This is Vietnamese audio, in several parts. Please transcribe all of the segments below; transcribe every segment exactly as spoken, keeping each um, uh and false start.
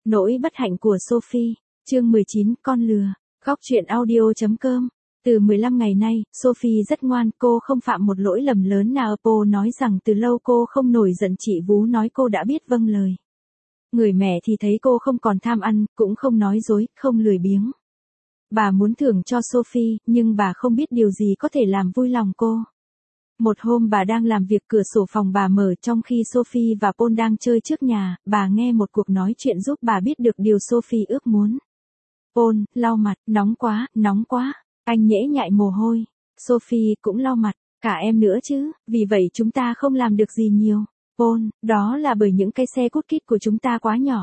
Nỗi bất hạnh của Sophie, chương mười chín, con lừa. Góc truyện audio.com. Từ mười lăm ngày nay, Sophie rất ngoan, cô không phạm một lỗi lầm lớn nào. Cô nói rằng từ lâu cô không nổi giận, chị Vú nói cô đã biết vâng lời. Người mẹ thì thấy cô không còn tham ăn, cũng không nói dối, không lười biếng. Bà muốn thưởng cho Sophie, nhưng bà không biết điều gì có thể làm vui lòng cô. Một hôm bà đang làm việc, cửa sổ phòng bà mở, trong khi Sophie và Paul đang chơi trước nhà, bà nghe một cuộc nói chuyện giúp bà biết được điều Sophie ước muốn. Paul, lau mặt, nóng quá, nóng quá. Anh nhễ nhại mồ hôi. Sophie cũng lau mặt, cả em nữa chứ, vì vậy chúng ta không làm được gì nhiều. Paul, đó là bởi những cái xe cút kít của chúng ta quá nhỏ.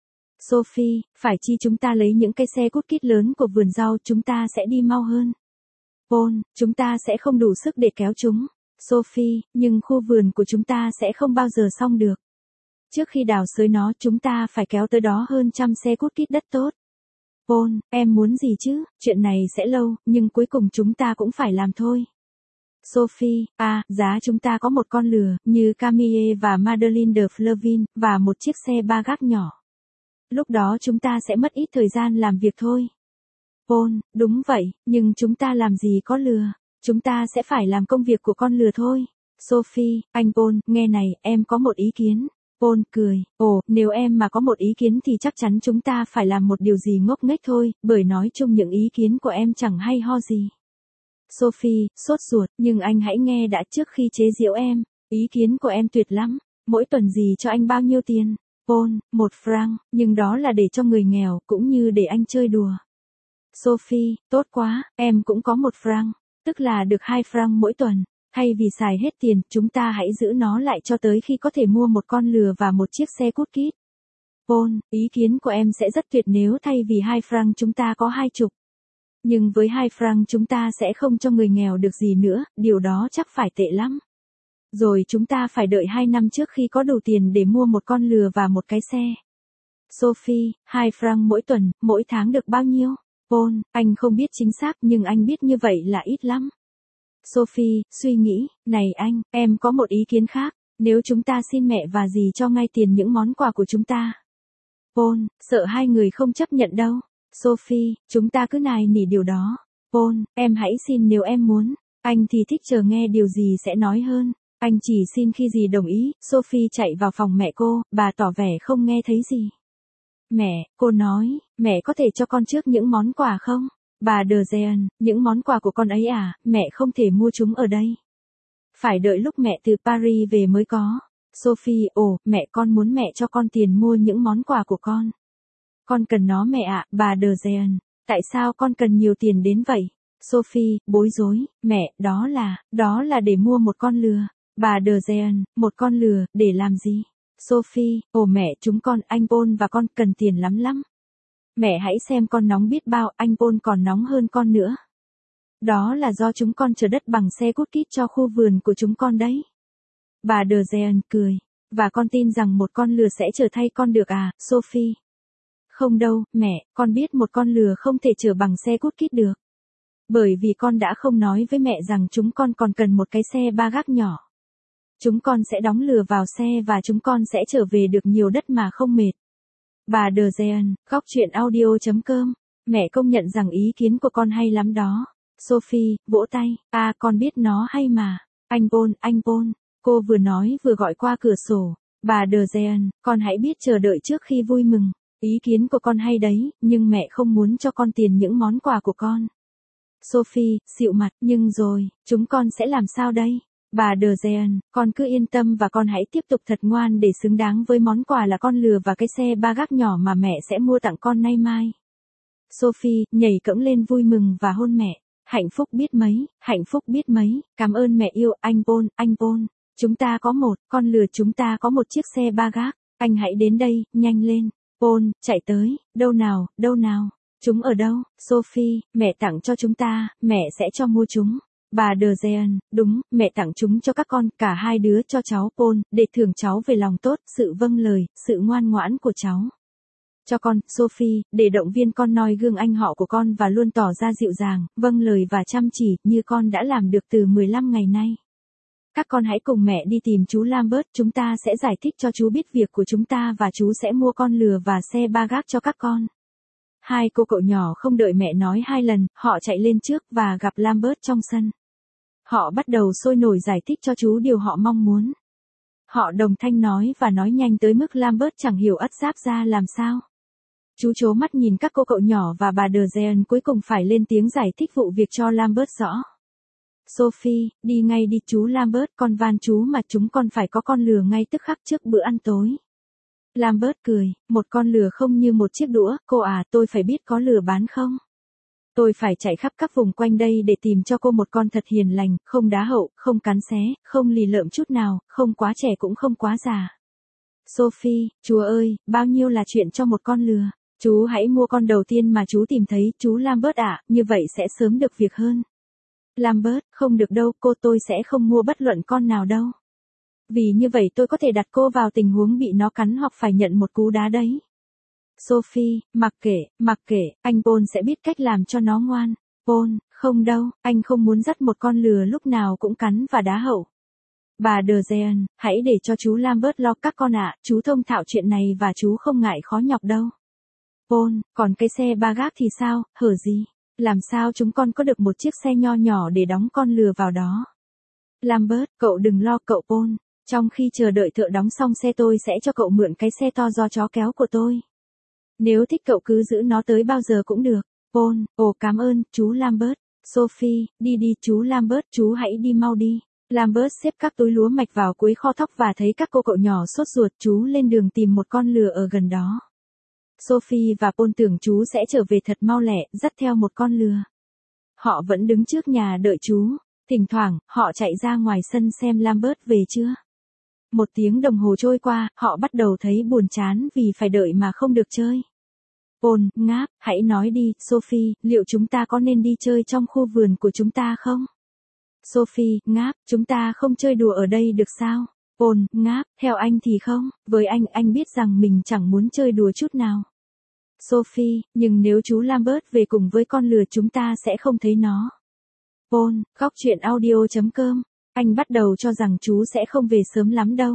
Sophie, phải chi chúng ta lấy những cái xe cút kít lớn của vườn rau, chúng ta sẽ đi mau hơn. Paul, chúng ta sẽ không đủ sức để kéo chúng. Sophie, nhưng khu vườn của chúng ta sẽ không bao giờ xong được. Trước khi đào xới nó, chúng ta phải kéo tới đó hơn trăm xe cút kít đất tốt. Paul, em muốn gì chứ, chuyện này sẽ lâu, nhưng cuối cùng chúng ta cũng phải làm thôi. Sophie, à, giá chúng ta có một con lừa, như Camille và Madeleine de Flevin, và một chiếc xe ba gác nhỏ. Lúc đó chúng ta sẽ mất ít thời gian làm việc thôi. Paul, đúng vậy, nhưng chúng ta làm gì có lừa, chúng ta sẽ phải làm công việc của con lừa thôi. Sophie, anh Paul, nghe này, em có một ý kiến. Paul cười, ồ, nếu em mà có một ý kiến thì chắc chắn chúng ta phải làm một điều gì ngốc nghếch thôi, bởi nói chung những ý kiến của em chẳng hay ho gì. Sophie, sốt ruột, nhưng anh hãy nghe đã trước khi chế giễu em, ý kiến của em tuyệt lắm, mỗi tuần gì cho anh bao nhiêu tiền? Paul, một franc, nhưng đó là để cho người nghèo, cũng như để anh chơi đùa. Sophie, tốt quá, em cũng có một franc, tức là được hai franc mỗi tuần. Thay vì xài hết tiền, chúng ta hãy giữ nó lại cho tới khi có thể mua một con lừa và một chiếc xe cút kít. Paul, ý kiến của em sẽ rất tuyệt nếu thay vì hai franc chúng ta có hai chục. Nhưng với hai franc chúng ta sẽ không cho người nghèo được gì nữa, điều đó chắc phải tệ lắm. Rồi chúng ta phải đợi hai năm trước khi có đủ tiền để mua một con lừa và một cái xe. Sophie, hai franc mỗi tuần, mỗi tháng được bao nhiêu? Paul, anh không biết chính xác nhưng anh biết như vậy là ít lắm. Sophie, suy nghĩ, này anh, em có một ý kiến khác, nếu chúng ta xin mẹ và dì cho ngay tiền những món quà của chúng ta. Paul, sợ hai người không chấp nhận đâu. Sophie, chúng ta cứ nài nỉ điều đó. Paul, em hãy xin nếu em muốn, anh thì thích chờ nghe điều gì sẽ nói hơn. Anh chỉ xin khi dì đồng ý. Sophie chạy vào phòng mẹ cô, bà tỏ vẻ không nghe thấy gì. Mẹ, cô nói, mẹ có thể cho con trước những món quà không? Bà De Jean, những món quà của con ấy à, mẹ không thể mua chúng ở đây. Phải đợi lúc mẹ từ Paris về mới có. Sophie, ồ, mẹ con muốn mẹ cho con tiền mua những món quà của con. Con cần nó mẹ ạ, bà De Jean. Tại sao con cần nhiều tiền đến vậy? Sophie, bối rối, mẹ, đó là, đó là để mua một con lừa. Bà De Jean, một con lừa, để làm gì? Sophie, ồ mẹ, chúng con, anh Paul và con cần tiền lắm lắm. Mẹ hãy xem con nóng biết bao, anh Paul còn nóng hơn con nữa. Đó là do chúng con chở đất bằng xe cút kít cho khu vườn của chúng con đấy. Bà De Jean cười. Và con tin rằng một con lừa sẽ chở thay con được à, Sophie? Không đâu, mẹ, con biết một con lừa không thể chở bằng xe cút kít được. Bởi vì con đã không nói với mẹ rằng chúng con còn cần một cái xe ba gác nhỏ. Chúng con sẽ đóng lừa vào xe và chúng con sẽ trở về được nhiều đất mà không mệt. Bà De Jean, góc truyện audio.com. Mẹ công nhận rằng ý kiến của con hay lắm đó. Sophie, vỗ tay. À, con biết nó hay mà. Anh Paul, anh Paul. Cô vừa nói vừa gọi qua cửa sổ. Bà De Jean, con hãy biết chờ đợi trước khi vui mừng. Ý kiến của con hay đấy, nhưng mẹ không muốn cho con tiền những món quà của con. Sophie, xịu mặt, nhưng rồi, chúng con sẽ làm sao đây? Bà De Jean, con cứ yên tâm và con hãy tiếp tục thật ngoan để xứng đáng với món quà là con lừa và cái xe ba gác nhỏ mà mẹ sẽ mua tặng con nay mai. Sophie, nhảy cẫng lên vui mừng và hôn mẹ. Hạnh phúc biết mấy, hạnh phúc biết mấy, cảm ơn mẹ yêu, anh Paul, anh Paul. Chúng ta có một, con lừa chúng ta có một chiếc xe ba gác. Anh hãy đến đây, nhanh lên. Paul, chạy tới, đâu nào, đâu nào. Chúng ở đâu? Sophie, mẹ tặng cho chúng ta, mẹ sẽ cho mua chúng. Bà De Jean, đúng, mẹ tặng chúng cho các con, cả hai đứa cho cháu Paul, để thưởng cháu về lòng tốt, sự vâng lời, sự ngoan ngoãn của cháu. Cho con, Sophie, để động viên con noi gương anh họ của con và luôn tỏ ra dịu dàng, vâng lời và chăm chỉ, như con đã làm được từ mười lăm ngày nay. Các con hãy cùng mẹ đi tìm chú Lambert, chúng ta sẽ giải thích cho chú biết việc của chúng ta và chú sẽ mua con lừa và xe ba gác cho các con. Hai cô cậu nhỏ không đợi mẹ nói hai lần, họ chạy lên trước và gặp Lambert trong sân. Họ bắt đầu sôi nổi giải thích cho chú điều họ mong muốn. Họ đồng thanh nói và nói nhanh tới mức Lambert chẳng hiểu ất giáp ra làm sao. Chú trố mắt nhìn các cô cậu nhỏ và bà De Jean cuối cùng phải lên tiếng giải thích vụ việc cho Lambert rõ. Sophie, đi ngay đi chú Lambert, con van chú mà chúng con phải có con lừa ngay tức khắc trước bữa ăn tối. Lambert cười, một con lừa không như một chiếc đũa, cô à, tôi phải biết có lừa bán không? Tôi phải chạy khắp các vùng quanh đây để tìm cho cô một con thật hiền lành, không đá hậu, không cắn xé, không lì lợm chút nào, không quá trẻ cũng không quá già. Sophie, chúa ơi, bao nhiêu là chuyện cho một con lừa? Chú hãy mua con đầu tiên mà chú tìm thấy, chú Lambert ạ, như vậy sẽ sớm được việc hơn. Lambert, không được đâu, cô tôi sẽ không mua bất luận con nào đâu. Vì như vậy tôi có thể đặt cô vào tình huống bị nó cắn hoặc phải nhận một cú đá đấy. Sophie, mặc kệ, mặc kệ, anh Paul sẽ biết cách làm cho nó ngoan. Paul, không đâu, anh không muốn dắt một con lừa lúc nào cũng cắn và đá hậu. Bà De Jean, hãy để cho chú Lambert lo các con ạ, chú thông thạo chuyện này và chú không ngại khó nhọc đâu. Paul, còn cái xe ba gác thì sao, hở gì? Làm sao chúng con có được một chiếc xe nho nhỏ để đóng con lừa vào đó? Lambert, cậu đừng lo cậu Paul. Trong khi chờ đợi thợ đóng xong xe tôi sẽ cho cậu mượn cái xe to do chó kéo của tôi. Nếu thích cậu cứ giữ nó tới bao giờ cũng được. Paul, ồ cảm ơn, chú Lambert. Sophie, đi đi chú Lambert, chú hãy đi mau đi. Lambert xếp các túi lúa mạch vào cuối kho thóc và thấy các cô cậu nhỏ sốt ruột, chú lên đường tìm một con lừa ở gần đó. Sophie và Paul tưởng chú sẽ trở về thật mau lẹ, dắt theo một con lừa. Họ vẫn đứng trước nhà đợi chú. Thỉnh thoảng, họ chạy ra ngoài sân xem Lambert về chưa. Một tiếng đồng hồ trôi qua, họ bắt đầu thấy buồn chán vì phải đợi mà không được chơi. Paul, ngáp, hãy nói đi, Sophie, liệu chúng ta có nên đi chơi trong khu vườn của chúng ta không? Sophie, ngáp, chúng ta không chơi đùa ở đây được sao? Paul, ngáp, theo anh thì không, với anh, anh biết rằng mình chẳng muốn chơi đùa chút nào. Sophie, nhưng nếu chú Lambert về cùng với con lừa chúng ta sẽ không thấy nó. Paul, góc chuyện audio chấm com, anh bắt đầu cho rằng chú sẽ không về sớm lắm đâu.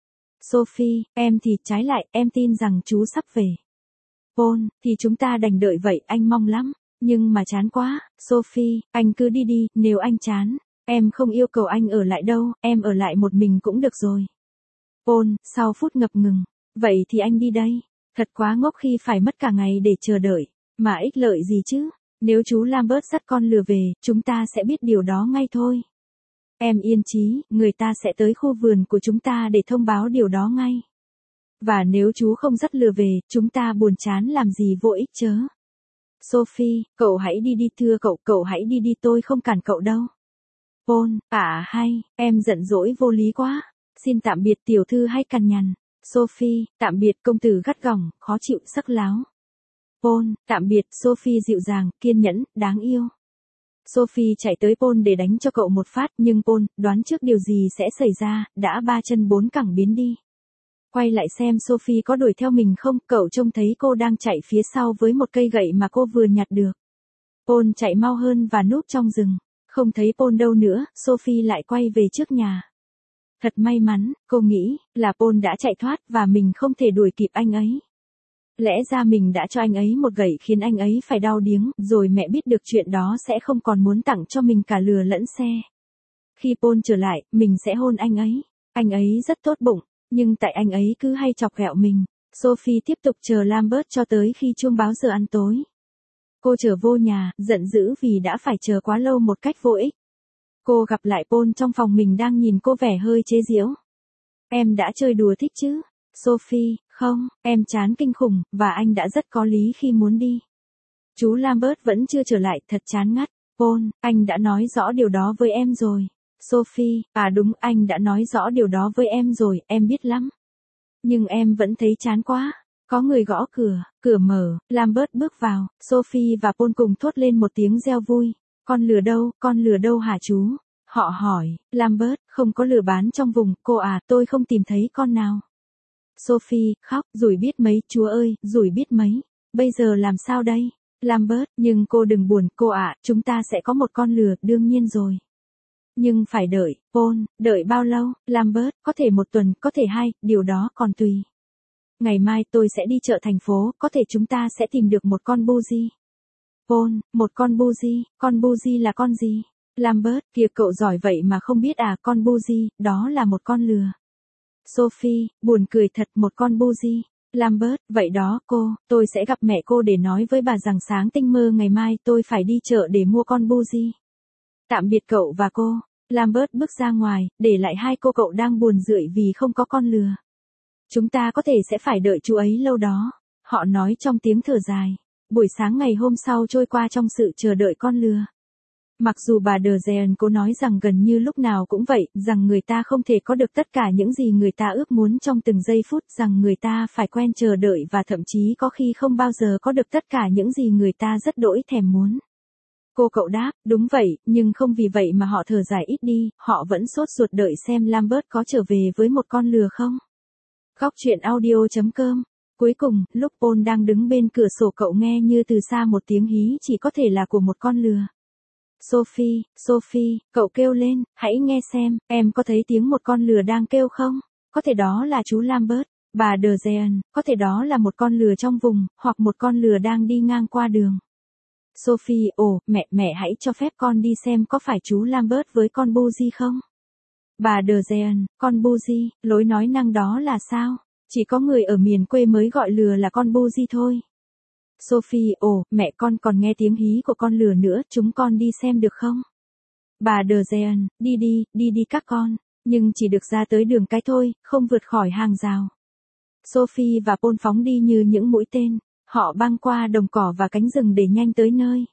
Sophie, em thì trái lại, em tin rằng chú sắp về. Paul, thì chúng ta đành đợi vậy, anh mong lắm, nhưng mà chán quá. Sophie, anh cứ đi đi, nếu anh chán, em không yêu cầu anh ở lại đâu, em ở lại một mình cũng được rồi. Paul, sau phút ngập ngừng, vậy thì anh đi đây. Thật quá ngốc khi phải mất cả ngày để chờ đợi, mà ích lợi gì chứ? Nếu chú Lambert dắt con lừa về, chúng ta sẽ biết điều đó ngay thôi. Em yên chí, người ta sẽ tới khu vườn của chúng ta để thông báo điều đó ngay. Và nếu chú không dắt lừa về, chúng ta buồn chán làm gì vô ích chớ. Sophie, cậu hãy đi đi thưa cậu, cậu hãy đi đi tôi không cản cậu đâu. Paul, à hay, em giận dỗi vô lý quá. Xin tạm biệt tiểu thư hay cằn nhằn. Sophie, tạm biệt công tử gắt gỏng, khó chịu sắc láo. Paul, tạm biệt, Sophie dịu dàng, kiên nhẫn, đáng yêu. Sophie chạy tới Paul để đánh cho cậu một phát, nhưng Paul, đoán trước điều gì sẽ xảy ra, đã ba chân bốn cẳng biến đi. Quay lại xem Sophie có đuổi theo mình không, cậu trông thấy cô đang chạy phía sau với một cây gậy mà cô vừa nhặt được. Paul chạy mau hơn và núp trong rừng. Không thấy Paul đâu nữa, Sophie lại quay về trước nhà. Thật may mắn, cô nghĩ, là Paul đã chạy thoát và mình không thể đuổi kịp anh ấy. Lẽ ra mình đã cho anh ấy một gậy khiến anh ấy phải đau điếng, rồi mẹ biết được chuyện đó sẽ không còn muốn tặng cho mình cả lừa lẫn xe. Khi Paul trở lại, mình sẽ hôn anh ấy. Anh ấy rất tốt bụng, nhưng tại anh ấy cứ hay chọc ghẹo mình. Sophie tiếp tục chờ Lambert cho tới khi chuông báo giờ ăn tối. Cô trở vô nhà, giận dữ vì đã phải chờ quá lâu một cách vô ích. Cô gặp lại Paul trong phòng mình đang nhìn cô vẻ hơi chế giễu. Em đã chơi đùa thích chứ? Sophie, không, em chán kinh khủng, và anh đã rất có lý khi muốn đi. Chú Lambert vẫn chưa trở lại, thật chán ngắt. Paul, anh đã nói rõ điều đó với em rồi. Sophie, à đúng, anh đã nói rõ điều đó với em rồi, em biết lắm. Nhưng em vẫn thấy chán quá. Có người gõ cửa, cửa mở, Lambert bước vào, Sophie và Paul cùng thốt lên một tiếng reo vui. Con lừa đâu, con lừa đâu hả chú? Họ hỏi, Lambert, không có lừa bán trong vùng, cô à, tôi không tìm thấy con nào. Sophie, khóc, rủi biết mấy, chúa ơi, rủi biết mấy. Bây giờ làm sao đây? Lambert, nhưng cô đừng buồn, cô ạ, chúng ta sẽ có một con lừa, đương nhiên rồi. Nhưng phải đợi, Paul, đợi bao lâu, Lambert, có thể một tuần, có thể hai, điều đó còn tùy. Ngày mai tôi sẽ đi chợ thành phố, có thể chúng ta sẽ tìm được một con buji. Paul, một con buji, con buji là con gì? Lambert, kìa cậu giỏi vậy mà không biết à, con buji, đó là một con lừa. Sophie, buồn cười thật, một con buji. Lambert, vậy đó cô, tôi sẽ gặp mẹ cô để nói với bà rằng sáng tinh mơ ngày mai tôi phải đi chợ để mua con buji. Tạm biệt cậu và cô. Lambert bước ra ngoài, để lại hai cô cậu đang buồn rười vì không có con lừa. Chúng ta có thể sẽ phải đợi chú ấy lâu đó. Họ nói trong tiếng thở dài. Buổi sáng ngày hôm sau trôi qua trong sự chờ đợi con lừa. Mặc dù bà De Zean cố nói rằng gần như lúc nào cũng vậy, rằng người ta không thể có được tất cả những gì người ta ước muốn trong từng giây phút, rằng người ta phải quen chờ đợi và thậm chí có khi không bao giờ có được tất cả những gì người ta rất đỗi thèm muốn. Cô cậu đáp, đúng vậy, nhưng không vì vậy mà họ thở dài ít đi, họ vẫn sốt ruột đợi xem Lambert có trở về với một con lừa không. Góc truyện audio chấm com. Cuối cùng, lúc Paul đang đứng bên cửa sổ cậu nghe như từ xa một tiếng hí chỉ có thể là của một con lừa. Sophie, Sophie, cậu kêu lên, hãy nghe xem, em có thấy tiếng một con lừa đang kêu không? Có thể đó là chú Lambert, bà De Zean, có thể đó là một con lừa trong vùng, hoặc một con lừa đang đi ngang qua đường. Sophie, ồ, mẹ, mẹ hãy cho phép con đi xem có phải chú Lambert với con buji không? Bà De Zean, con buji, lối nói năng đó là sao? Chỉ có người ở miền quê mới gọi lừa là con buji thôi. Sophie, ồ, mẹ con còn nghe tiếng hí của con lừa nữa, chúng con đi xem được không? Bà De Zean, đi đi, đi đi các con, nhưng chỉ được ra tới đường cái thôi, không vượt khỏi hàng rào. Sophie và Paul phóng đi như những mũi tên, họ băng qua đồng cỏ và cánh rừng để nhanh tới nơi.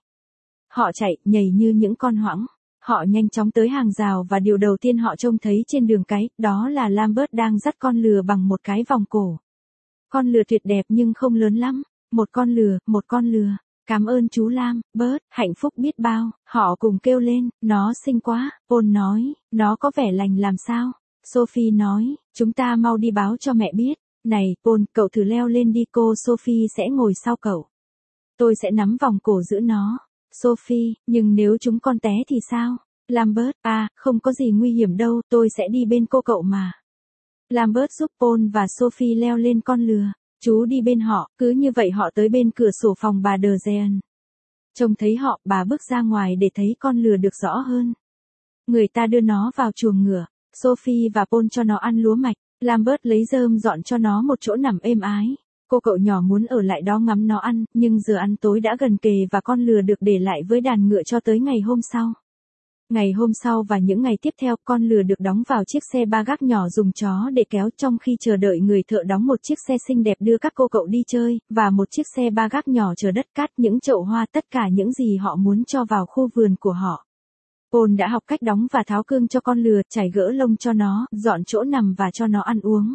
Họ chạy, nhảy như những con hoãng. Họ nhanh chóng tới hàng rào và điều đầu tiên họ trông thấy trên đường cái, đó là Lambert đang dắt con lừa bằng một cái vòng cổ. Con lừa tuyệt đẹp nhưng không lớn lắm. Một con lừa, một con lừa. Cảm ơn chú Lambert, hạnh phúc biết bao. Họ cùng kêu lên, nó xinh quá. Paul nói, nó có vẻ lành làm sao? Sophie nói, chúng ta mau đi báo cho mẹ biết. Này, Paul, cậu thử leo lên đi, cô Sophie sẽ ngồi sau cậu. Tôi sẽ nắm vòng cổ giữ nó. Sophie, nhưng nếu chúng con té thì sao? Lambert, à, không có gì nguy hiểm đâu, tôi sẽ đi bên cô cậu mà. Lambert giúp Paul và Sophie leo lên con lừa. Chú đi bên họ, cứ như vậy họ tới bên cửa sổ phòng bà De Zean. Trông thấy họ, bà bước ra ngoài để thấy con lừa được rõ hơn. Người ta đưa nó vào chuồng ngựa. Sophie và Paul cho nó ăn lúa mạch. Lambert lấy rơm dọn cho nó một chỗ nằm êm ái. Cô cậu nhỏ muốn ở lại đó ngắm nó ăn, nhưng giờ ăn tối đã gần kề và con lừa được để lại với đàn ngựa cho tới ngày hôm sau. Ngày hôm sau và những ngày tiếp theo, con lừa được đóng vào chiếc xe ba gác nhỏ dùng chó để kéo trong khi chờ đợi người thợ đóng một chiếc xe xinh đẹp đưa các cô cậu đi chơi, và một chiếc xe ba gác nhỏ chở đất cát, những chậu hoa, tất cả những gì họ muốn cho vào khu vườn của họ. Paul đã học cách đóng và tháo cương cho con lừa, chải gỡ lông cho nó, dọn chỗ nằm và cho nó ăn uống.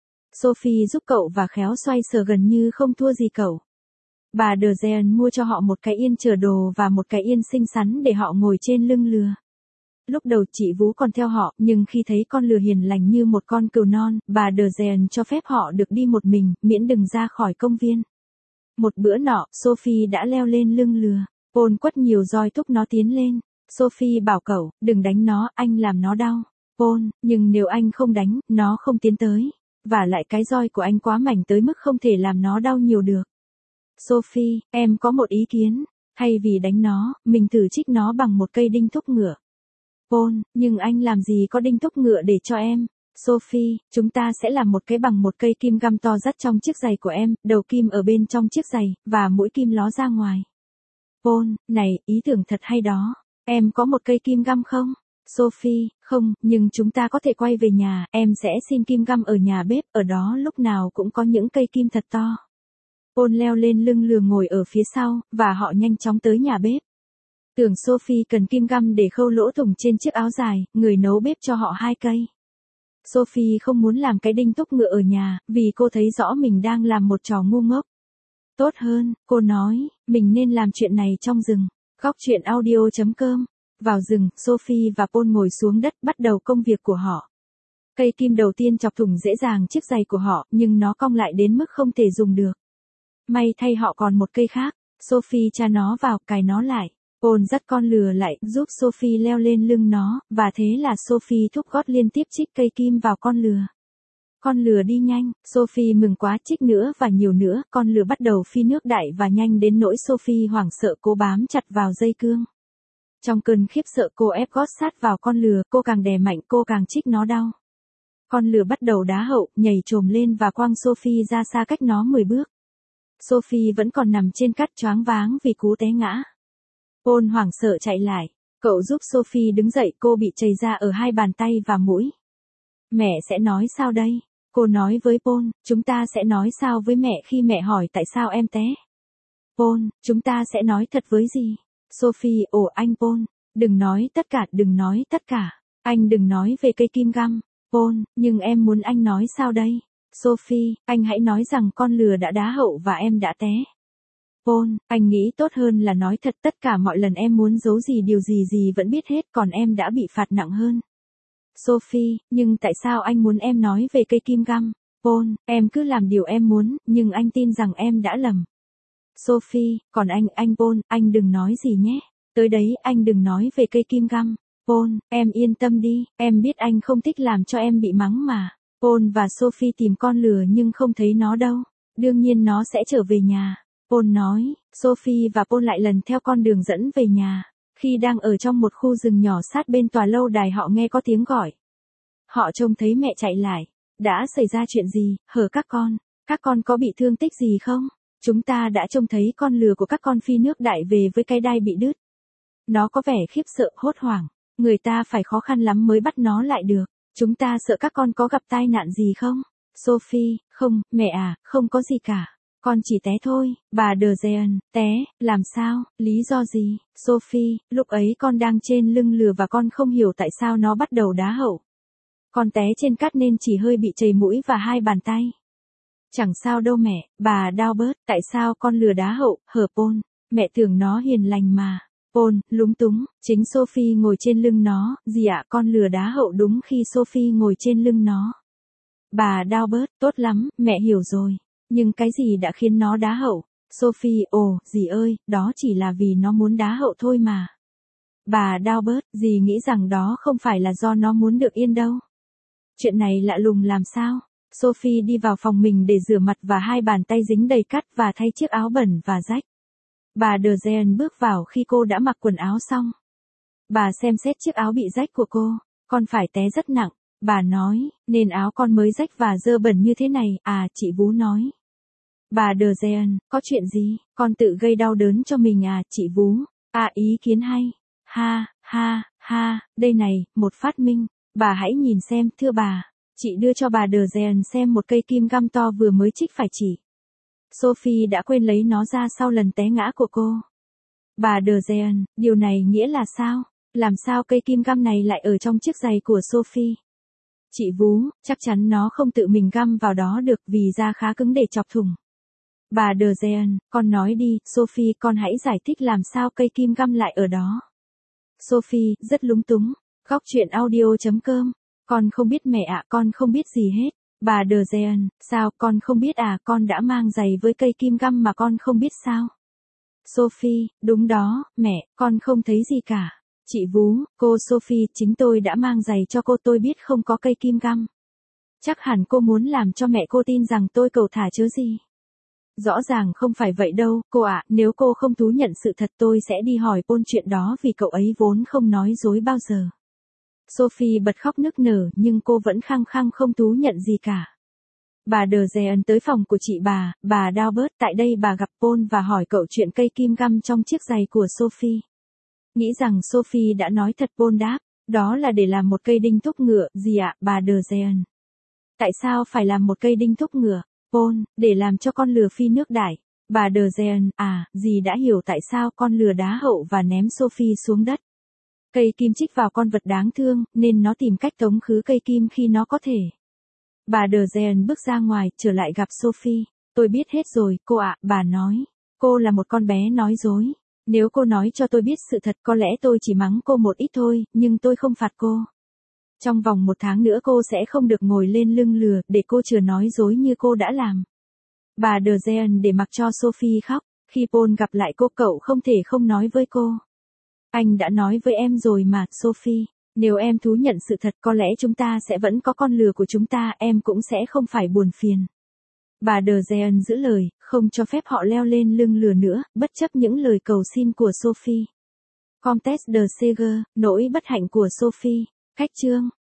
Sophie giúp cậu và khéo xoay sở gần như không thua gì cậu. Bà De Zean mua cho họ một cái yên chở đồ và một cái yên xinh xắn để họ ngồi trên lưng lừa. Lúc đầu chị Vú còn theo họ, nhưng khi thấy con lừa hiền lành như một con cừu non, bà De Zean cho phép họ được đi một mình, miễn đừng ra khỏi công viên. Một bữa nọ, Sophie đã leo lên lưng lừa. Paul quất nhiều roi thúc nó tiến lên. Sophie bảo cậu, đừng đánh nó, anh làm nó đau. Paul, nhưng nếu anh không đánh, nó không tiến tới. Và lại cái roi của anh quá mảnh tới mức không thể làm nó đau nhiều được. Sophie, em có một ý kiến. Thay vì đánh nó, mình thử trích nó bằng một cây đinh thúc ngựa. Paul, nhưng anh làm gì có đinh thúc ngựa để cho em? Sophie, chúng ta sẽ làm một cái bằng một cây kim găm to dắt trong chiếc giày của em, đầu kim ở bên trong chiếc giày, và mũi kim ló ra ngoài. Paul, này, ý tưởng thật hay đó. Em có một cây kim găm không? Sophie, không, nhưng chúng ta có thể quay về nhà, em sẽ xin kim găm ở nhà bếp, ở đó lúc nào cũng có những cây kim thật to. Paul leo lên lưng lừa ngồi ở phía sau, và họ nhanh chóng tới nhà bếp. Tưởng Sophie cần kim găm để khâu lỗ thủng trên chiếc áo dài, người nấu bếp cho họ hai cây. Sophie không muốn làm cái đinh thúc ngựa ở nhà, vì cô thấy rõ mình đang làm một trò ngu ngốc. Tốt hơn, cô nói, mình nên làm chuyện này trong rừng. Góc truyện audio chấm com. Vào rừng, Sophie và Paul ngồi xuống đất bắt đầu công việc của họ. Cây kim đầu tiên chọc thủng dễ dàng chiếc giày của họ, nhưng nó cong lại đến mức không thể dùng được. May thay họ còn một cây khác. Sophie tra nó vào, cài nó lại. Paul dắt con lừa lại, giúp Sophie leo lên lưng nó, và thế là Sophie thúc gót liên tiếp chích cây kim vào con lừa. Con lừa đi nhanh, Sophie mừng quá, chích nữa và nhiều nữa, con lừa bắt đầu phi nước đại và nhanh đến nỗi Sophie hoảng sợ, cố bám chặt vào dây cương. Trong cơn khiếp sợ cô ép gót sát vào con lừa, cô càng đè mạnh cô càng chích nó đau. Con lừa bắt đầu đá hậu, nhảy chồm lên và quăng Sophie ra xa cách nó mười bước. Sophie vẫn còn nằm trên cát choáng váng vì cú té ngã. Paul hoảng sợ chạy lại, cậu giúp Sophie đứng dậy, cô bị chảy ra ở hai bàn tay và mũi. Mẹ sẽ nói sao đây? Cô nói với Paul, chúng ta sẽ nói sao với mẹ khi mẹ hỏi tại sao em té? Paul, chúng ta sẽ nói thật với gì? Sophie, ồ anh Paul, đừng nói tất cả, đừng nói tất cả. Anh đừng nói về cây kim găm. Paul, nhưng em muốn anh nói sao đây? Sophie, anh hãy nói rằng con lừa đã đá hậu và em đã té. Paul, anh nghĩ tốt hơn là nói thật, tất cả mọi lần em muốn giấu gì điều gì gì vẫn biết hết, còn em đã bị phạt nặng hơn. Sophie, nhưng tại sao anh muốn em nói về cây kim găm? Paul, em cứ làm điều em muốn, nhưng anh tin rằng em đã lầm. Sophie, còn anh, anh Paul, anh đừng nói gì nhé. Tới đấy, anh đừng nói về cây kim găm. Paul, em yên tâm đi, em biết anh không thích làm cho em bị mắng mà. Paul và Sophie tìm con lừa nhưng không thấy nó đâu. Đương nhiên nó sẽ trở về nhà. Paul nói, Sophie và Paul lại lần theo con đường dẫn về nhà. Khi đang ở trong một khu rừng nhỏ sát bên tòa lâu đài họ nghe có tiếng gọi. Họ trông thấy mẹ chạy lại. Đã xảy ra chuyện gì, hở các con? Các con có bị thương tích gì không? Chúng ta đã trông thấy con lừa của các con phi nước đại về với cái đai bị đứt. Nó có vẻ khiếp sợ, hốt hoảng. Người ta phải khó khăn lắm mới bắt nó lại được. Chúng ta sợ các con có gặp tai nạn gì không? Sophie, không, mẹ à, không có gì cả. Con chỉ té thôi. Bà Dejean, té, làm sao, lý do gì? Sophie, lúc ấy con đang trên lưng lừa và con không hiểu tại sao nó bắt đầu đá hậu. Con té trên cát nên chỉ hơi bị chảy mũi và hai bàn tay. Chẳng sao đâu mẹ, bà Dalbert, tại sao con lừa đá hậu, hở Paul? Mẹ tưởng nó hiền lành mà. Paul, lúng túng, chính Sophie ngồi trên lưng nó, gì ạ, con lừa đá hậu đúng khi Sophie ngồi trên lưng nó. Bà Dalbert, tốt lắm, mẹ hiểu rồi. Nhưng cái gì đã khiến nó đá hậu? Sophie, ồ, dì ơi, đó chỉ là vì nó muốn đá hậu thôi mà. Bà Dalbert, dì nghĩ rằng đó không phải là do nó muốn được yên đâu. Chuyện này lạ lùng làm sao? Sophie đi vào phòng mình để rửa mặt và hai bàn tay dính đầy cát và thay chiếc áo bẩn và rách. Bà Dejean bước vào khi cô đã mặc quần áo xong. Bà xem xét chiếc áo bị rách của cô. Con phải té rất nặng. Bà nói, nên áo con mới rách và dơ bẩn như thế này, à, chị Vú nói. Bà Dejean, có chuyện gì? Con tự gây đau đớn cho mình à, chị Vú? À, ý kiến hay. Ha, ha, ha, đây này, một phát minh. Bà hãy nhìn xem, thưa bà. Chị đưa cho bà Dejean xem một cây kim găm to vừa mới chích phải chỉ. Sophie đã quên lấy nó ra sau lần té ngã của cô. Bà Dejean, điều này nghĩa là sao? Làm sao cây kim găm này lại ở trong chiếc giày của Sophie? Chị Vú, chắc chắn nó không tự mình găm vào đó được vì da khá cứng để chọc thủng. Bà Dejean, con nói đi, Sophie, con hãy giải thích làm sao cây kim găm lại ở đó. Sophie, rất lúng túng. Góc truyện audio chấm com. Con không biết mẹ ạ, con không biết gì hết. Bà Dejean, sao, con không biết à, con đã mang giày với cây kim găm mà con không biết sao? Sophie, đúng đó, mẹ, con không thấy gì cả. Chị Vú, cô Sophie, chính tôi đã mang giày cho cô, tôi biết không có cây kim găm. Chắc hẳn cô muốn làm cho mẹ cô tin rằng tôi cầu thả chứ gì. Rõ ràng không phải vậy đâu, cô ạ, nếu cô không thú nhận sự thật tôi sẽ đi hỏi Paul chuyện đó vì cậu ấy vốn không nói dối bao giờ. Sophie bật khóc nức nở nhưng cô vẫn khăng khăng không thú nhận gì cả. Bà Dejean tới phòng của chị bà, bà Dalbert, tại đây bà gặp Paul và hỏi cậu chuyện cây kim găm trong chiếc giày của Sophie. Nghĩ rằng Sophie đã nói thật, Paul đáp, đó là để làm một cây đinh thúc ngựa, gì ạ, bà Dejean. Tại sao phải làm một cây đinh thúc ngựa? Paul, để làm cho con lừa phi nước đại. Bà Dejean, à, dì đã hiểu tại sao con lừa đá hậu và ném Sophie xuống đất. Cây kim chích vào con vật đáng thương, nên nó tìm cách tống khứ cây kim khi nó có thể. Bà Dejean bước ra ngoài, trở lại gặp Sophie. Tôi biết hết rồi, cô ạ, bà nói. Cô là một con bé nói dối. Nếu cô nói cho tôi biết sự thật có lẽ tôi chỉ mắng cô một ít thôi, nhưng tôi không phạt cô. Trong vòng một tháng nữa cô sẽ không được ngồi lên lưng lừa, để cô chừa nói dối như cô đã làm. Bà Dejean để mặc cho Sophie khóc. Khi Paul gặp lại cô, cậu không thể không nói với cô. Anh đã nói với em rồi mà, Sophie. Nếu em thú nhận sự thật có lẽ chúng ta sẽ vẫn có con lừa của chúng ta, em cũng sẽ không phải buồn phiền. Bà De Jean giữ lời, không cho phép họ leo lên lưng lừa nữa, bất chấp những lời cầu xin của Sophie. Comtesse de Segur, nỗi bất hạnh của Sophie. Cách chương